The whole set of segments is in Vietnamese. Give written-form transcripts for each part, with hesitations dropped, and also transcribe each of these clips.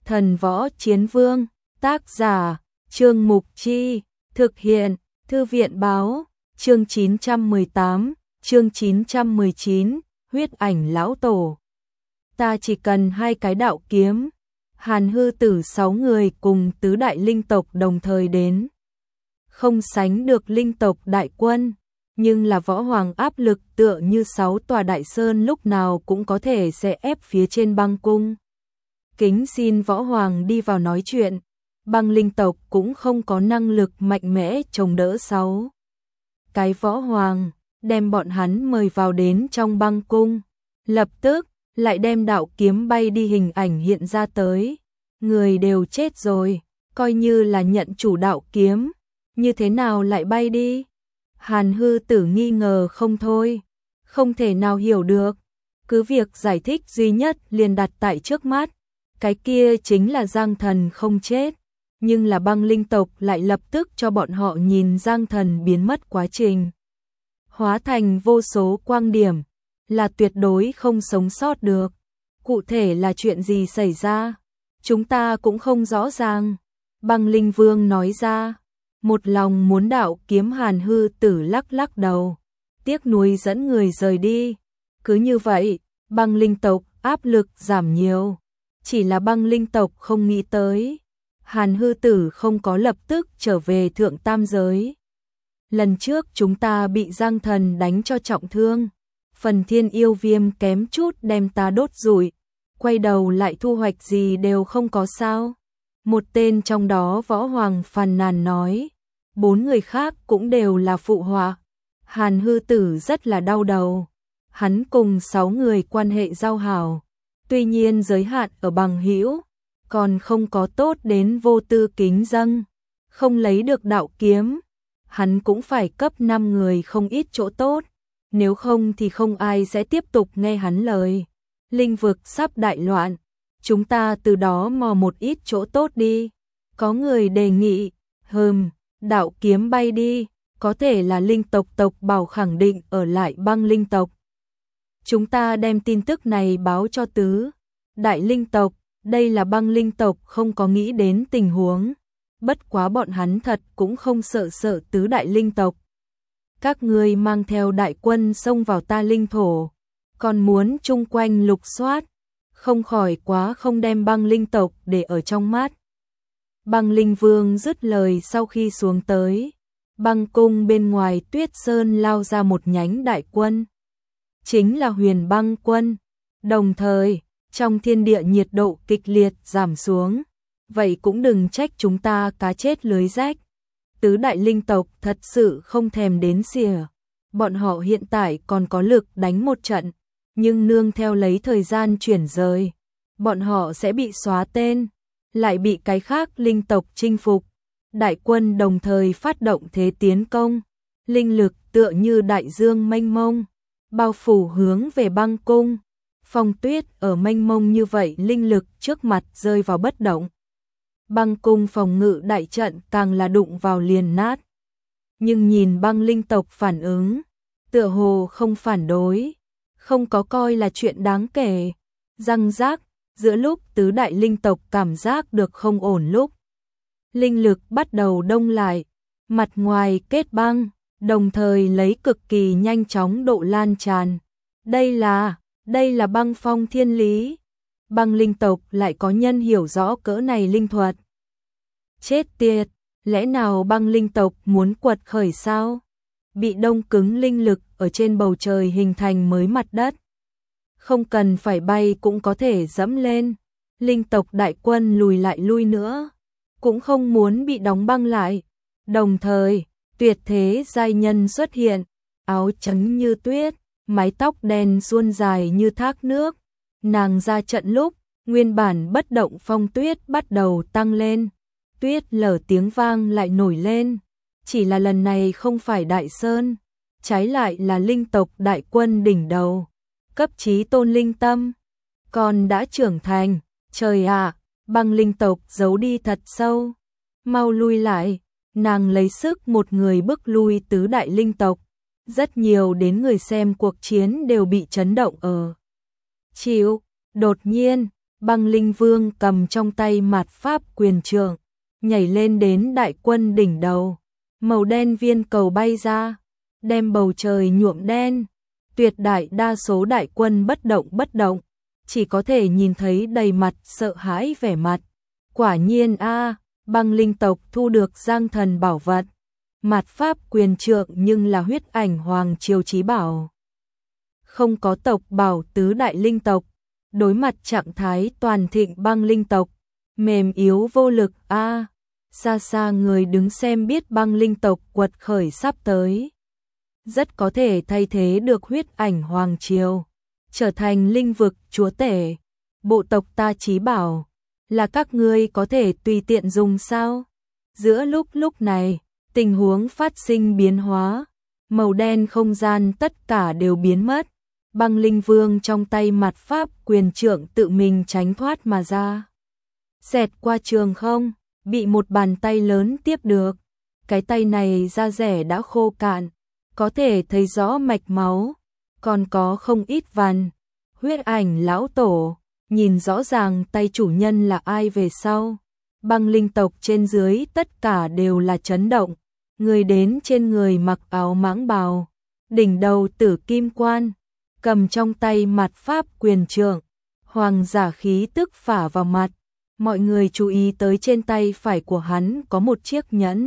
Thần Võ Chiến Vương, tác giả, Trương Mục Chi, thực hiện, Thư viện Báo, chương 918, chương 919, huyết ảnh lão tổ. Ta chỉ cần 2 cái đạo kiếm. Hàn Hư Tử 6 người cùng tứ đại linh tộc đồng thời đến. Không sánh được linh tộc đại quân, nhưng là võ hoàng áp lực tựa như 6 tòa đại sơn lúc nào cũng có thể sẽ ép phía trên băng cung. Kính xin võ hoàng đi vào nói chuyện, băng linh tộc cũng không có năng lực mạnh mẽ chống đỡ 6 cái võ hoàng, đem bọn hắn mời vào đến trong băng cung, lập tức lại đem đạo kiếm bay đi hình ảnh hiện ra tới. Người đều chết rồi, coi như là nhận chủ đạo kiếm, như thế nào lại bay đi? Hàn Hư Tử nghi ngờ không thôi, không thể nào hiểu được. Cứ việc giải thích duy nhất liền đặt tại trước mắt, cái kia chính là Giang Thần không chết, nhưng là băng linh tộc lại lập tức cho bọn họ nhìn Giang Thần biến mất quá trình. Hóa thành vô số quang điểm, là tuyệt đối không sống sót được. Cụ thể là chuyện gì xảy ra, chúng ta cũng không rõ ràng. Băng Linh Vương nói ra, một lòng muốn đạo kiếm. Hàn Hư Tử lắc lắc đầu, tiếc nuối dẫn người rời đi. Cứ như vậy, băng linh tộc áp lực giảm nhiều. Chỉ là băng linh tộc không nghĩ tới, Hàn Hư Tử không có lập tức trở về thượng tam giới. Lần trước chúng ta bị Giang Thần đánh cho trọng thương, phần thiên yêu viêm kém chút đem ta đốt rủi, quay đầu lại thu hoạch gì đều không có sao. Một tên trong đó võ hoàng phàn nàn nói, 4 người khác cũng đều là phụ họa. Hàn Hư Tử rất là đau đầu, hắn cùng 6 người quan hệ giao hảo, tuy nhiên giới hạn ở bằng hữu, còn không có tốt đến vô tư kính dâng, không lấy được đạo kiếm, hắn cũng phải cấp 5 người không ít chỗ tốt, nếu không thì không ai sẽ tiếp tục nghe hắn lời. Linh vực sắp đại loạn, chúng ta từ đó mò một ít chỗ tốt đi. Có người đề nghị, đạo kiếm bay đi, có thể là linh tộc tộc bảo khẳng định ở lại băng linh tộc. Chúng ta đem tin tức này báo cho tứ đại linh tộc, đây là băng linh tộc không có nghĩ đến tình huống. Bất quá bọn hắn thật cũng không sợ tứ đại linh tộc. Các ngươi mang theo đại quân xông vào ta linh thổ, còn muốn chung quanh lục soát, không khỏi quá không đem băng linh tộc để ở trong mắt. Băng Linh Vương dứt lời sau khi xuống tới, băng cung bên ngoài Tuyết Sơn lao ra một nhánh đại quân, chính là Huyền Băng quân. Đồng thời, trong thiên địa nhiệt độ kịch liệt giảm xuống, vậy cũng đừng trách chúng ta cá chết lưới rách. Tứ đại linh tộc thật sự không thèm đến xỉa, bọn họ hiện tại còn có lực đánh một trận, nhưng nương theo lấy thời gian chuyển rời, bọn họ sẽ bị xóa tên, lại bị cái khác linh tộc chinh phục. Đại quân đồng thời phát động thế tiến công, linh lực tựa như đại dương mênh mông, bao phủ hướng về băng cung. Phong tuyết ở mênh mông như vậy linh lực trước mặt rơi vào bất động. Băng cung phòng ngự đại trận càng là đụng vào liền nát. Nhưng nhìn băng linh tộc phản ứng, tựa hồ không phản đối, không có coi là chuyện đáng kể. Răng rác, giữa lúc tứ đại linh tộc cảm giác được không ổn lúc, linh lực bắt đầu đông lại, mặt ngoài kết băng, đồng thời lấy cực kỳ nhanh chóng độ lan tràn. Đây là băng phong thiên lý. Băng linh tộc lại có nhân hiểu rõ cỡ này linh thuật. Chết tiệt, lẽ nào băng linh tộc muốn quật khởi sao? Bị đông cứng linh lực ở trên bầu trời hình thành mới mặt đất. Không cần phải bay cũng có thể dẫm lên. Linh tộc đại quân lùi lại lui nữa, cũng không muốn bị đóng băng lại. Đồng thời, tuyệt thế giai nhân xuất hiện, áo trắng như tuyết, mái tóc đen suôn dài như thác nước. Nàng ra trận lúc, nguyên bản bất động phong tuyết bắt đầu tăng lên, tuyết lở tiếng vang lại nổi lên. Chỉ là lần này không phải đại sơn, trái lại là linh tộc đại quân đỉnh đầu, cấp chí tôn linh tâm, còn đã trưởng thành. Trời ạ, băng linh tộc giấu đi thật sâu, mau lui lại. Nàng lấy sức một người bức lui tứ đại linh tộc, rất nhiều đến người xem cuộc chiến đều bị chấn động ở. Chịu, đột nhiên, Băng Linh Vương cầm trong tay mạt pháp quyền trượng, nhảy lên đến đại quân đỉnh đầu. Màu đen viên cầu bay ra, đem bầu trời nhuộm đen. Tuyệt đại đa số đại quân bất động, chỉ có thể nhìn thấy đầy mặt sợ hãi vẻ mặt. Quả nhiên Băng Linh tộc thu được Giang Thần bảo vật. Mạt pháp quyền trượng nhưng là Huyết Ảnh Hoàng triều chí bảo. Không có tộc bảo tứ đại linh tộc, đối mặt trạng thái toàn thịnh Băng Linh tộc, mềm yếu vô lực xa xa người đứng xem biết Băng Linh tộc quật khởi sắp tới. Rất có thể thay thế được Huyết Ảnh Hoàng triều, trở thành linh vực chúa tể. Bộ tộc ta chí bảo, là các ngươi có thể tùy tiện dùng sao? Giữa lúc này, tình huống phát sinh biến hóa, màu đen không gian tất cả đều biến mất. Băng Linh Vương trong tay mạt pháp quyền trượng tự mình tránh thoát mà ra. Xẹt qua trường không, bị một bàn tay lớn tiếp được. Cái tay này da rẻ đã khô cạn, có thể thấy rõ mạch máu, còn có không ít vằn. Huyết Ảnh lão tổ, nhìn rõ ràng tay chủ nhân là ai về sau. Băng Linh tộc trên dưới tất cả đều là chấn động. Người đến trên người mặc áo mãng bào, đỉnh đầu tử kim quan, cầm trong tay mạt pháp quyền trượng, hoàng giả khí tức phả vào mặt. Mọi người chú ý tới trên tay phải của hắn có một chiếc nhẫn.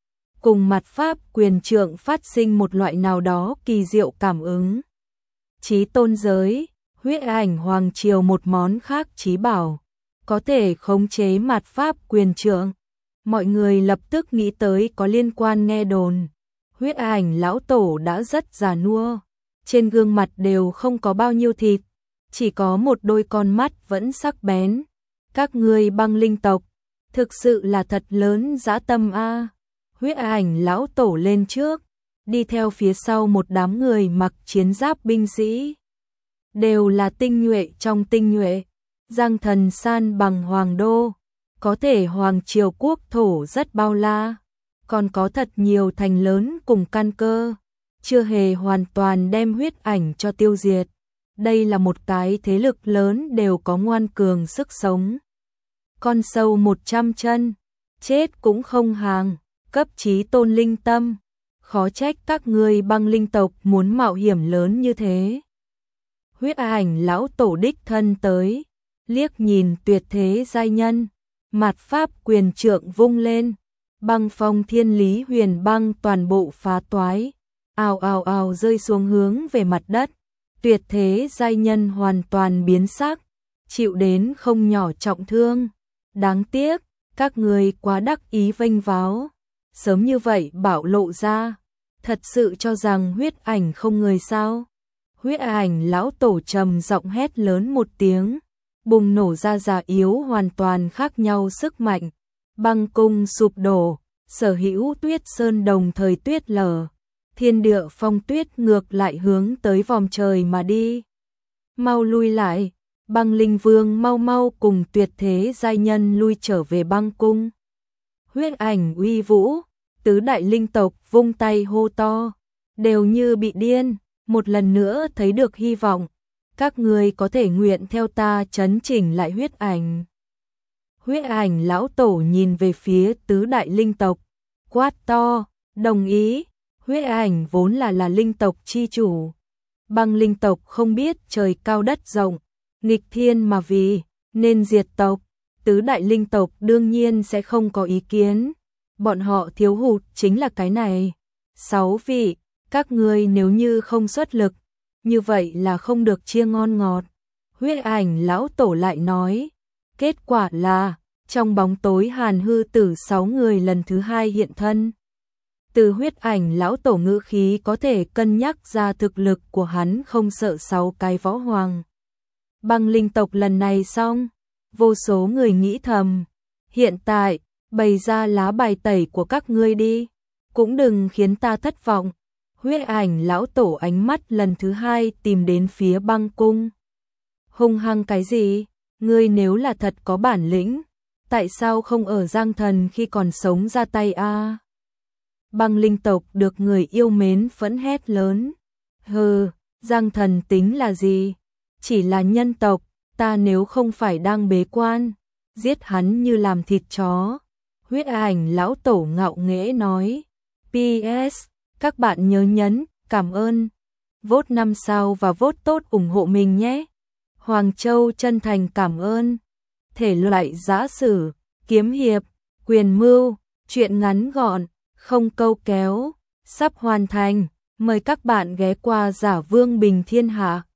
Cùng mạt pháp quyền trượng phát sinh một loại nào đó kỳ diệu cảm ứng. Chí tôn giới, Huyết Ảnh Hoàng triều một món khác chí bảo, có thể khống chế mạt pháp quyền trượng. Mọi người lập tức nghĩ tới có liên quan nghe đồn. Huyết Ảnh lão tổ đã rất già nua, trên gương mặt đều không có bao nhiêu thịt, chỉ có một đôi con mắt vẫn sắc bén. Các ngươi Băng Linh tộc, thực sự là thật lớn dã tâm Huyết Ảnh lão tổ lên trước, đi theo phía sau một đám người mặc chiến giáp binh sĩ. Đều là tinh nhuệ trong tinh nhuệ. Giang Thần san bằng hoàng đô, có thể hoàng triều quốc thổ rất bao la, còn có thật nhiều thành lớn cùng căn cơ, chưa hề hoàn toàn đem Huyết Ảnh cho tiêu diệt. Đây là một cái thế lực lớn đều có ngoan cường sức sống. Con sâu 100 chân, chết cũng không hàng, cấp chí tôn linh tâm, khó trách các ngươi Băng Linh tộc muốn mạo hiểm lớn như thế. Huyết Ảnh lão tổ đích thân tới, liếc nhìn tuyệt thế giai nhân, mạt pháp quyền trượng vung lên, băng phong thiên lý huyền băng toàn bộ phá toái, ào ào ào rơi xuống hướng về mặt đất. Tuyệt thế giai nhân hoàn toàn biến sắc, chịu đến không nhỏ trọng thương. Đáng tiếc, các người quá đắc ý vênh váo, sớm như vậy bảo lộ ra, thật sự cho rằng Huyết Ảnh không người sao? Huyết Ảnh lão tổ trầm giọng hét lớn một tiếng, bùng nổ ra già yếu hoàn toàn khác nhau sức mạnh. Băng cung sụp đổ, sở hữu tuyết sơn đồng thời tuyết lở, thiên địa phong tuyết ngược lại hướng tới vòm trời mà đi. Mau lui lại, Băng Linh Vương mau mau cùng tuyệt thế giai nhân lui trở về băng cung. Huyết Ảnh uy vũ, tứ đại linh tộc vung tay hô to, đều như bị điên, một lần nữa thấy được hy vọng. Các người có thể nguyện theo ta trấn chỉnh lại Huyết Ảnh. Huyết Ảnh lão tổ nhìn về phía tứ đại linh tộc, quát to, đồng ý. Huyết Ảnh vốn là linh tộc chi chủ. Băng Linh tộc không biết trời cao đất rộng, nghịch thiên mà vì, nên diệt tộc. Tứ đại linh tộc đương nhiên sẽ không có ý kiến. Bọn họ thiếu hụt chính là cái này. 6 vị, các ngươi nếu như không xuất lực, như vậy là không được chia ngon ngọt. Huyết Ảnh lão tổ lại nói, kết quả là, trong bóng tối Hàn Hư Tử 6 người lần thứ 2 hiện thân. Từ Huyết Ảnh lão tổ ngữ khí có thể cân nhắc ra thực lực của hắn không sợ 6 cái võ hoàng. Băng Linh tộc lần này xong, vô số người nghĩ thầm, hiện tại, bày ra lá bài tẩy của các ngươi đi, cũng đừng khiến ta thất vọng. Huyết Ảnh lão tổ ánh mắt lần thứ 2 tìm đến phía băng cung. Hung hăng cái gì? Ngươi nếu là thật có bản lĩnh, tại sao không ở Giang Thần khi còn sống ra tay Băng Linh tộc được người yêu mến phẫn hét lớn. Hừ, Giang Thần tính là gì? Chỉ là nhân tộc, ta nếu không phải đang bế quan, giết hắn như làm thịt chó. Huyết ảnh lão tổ ngạo nghễ nói. PS, các bạn nhớ nhấn, cảm ơn. Vote 5 sao và vote tốt ủng hộ mình nhé. Hoàng Châu chân thành cảm ơn. Thể loại giã sử, kiếm hiệp, quyền mưu, truyện ngắn gọn, không câu kéo, sắp hoàn thành. Mời các bạn ghé qua Giả Vương Bình Thiên Hạ.